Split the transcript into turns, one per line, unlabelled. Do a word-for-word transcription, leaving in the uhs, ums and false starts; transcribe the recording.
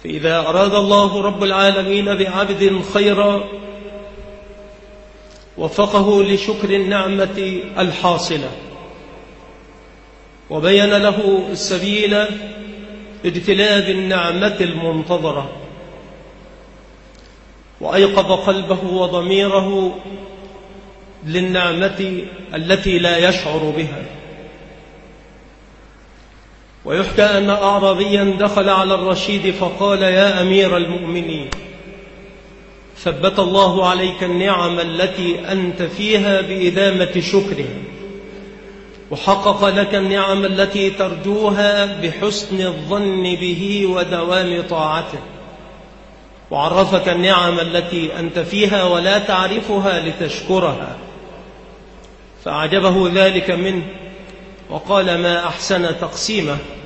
فإذا أراد الله رب العالمين بعبد خيرا وفقه لشكر النعمة الحاصلة، وبين له السبيل لاجتلاب النعمة المنتظرة، وأيقظ قلبه وضميره للنعمة التي لا يشعر بها. ويحكى أن أعرابيا دخل على الرشيد فقال: يا أمير المؤمنين، ثبت الله عليك النعم التي أنت فيها بإدامة شكره، وحقق لك النعم التي ترجوها بحسن الظن به ودوام طاعته، وعرفك النعم التي أنت فيها ولا تعرفها لتشكرها. فأعجبه ذلك منه وقال: ما أحسن تقسيمه،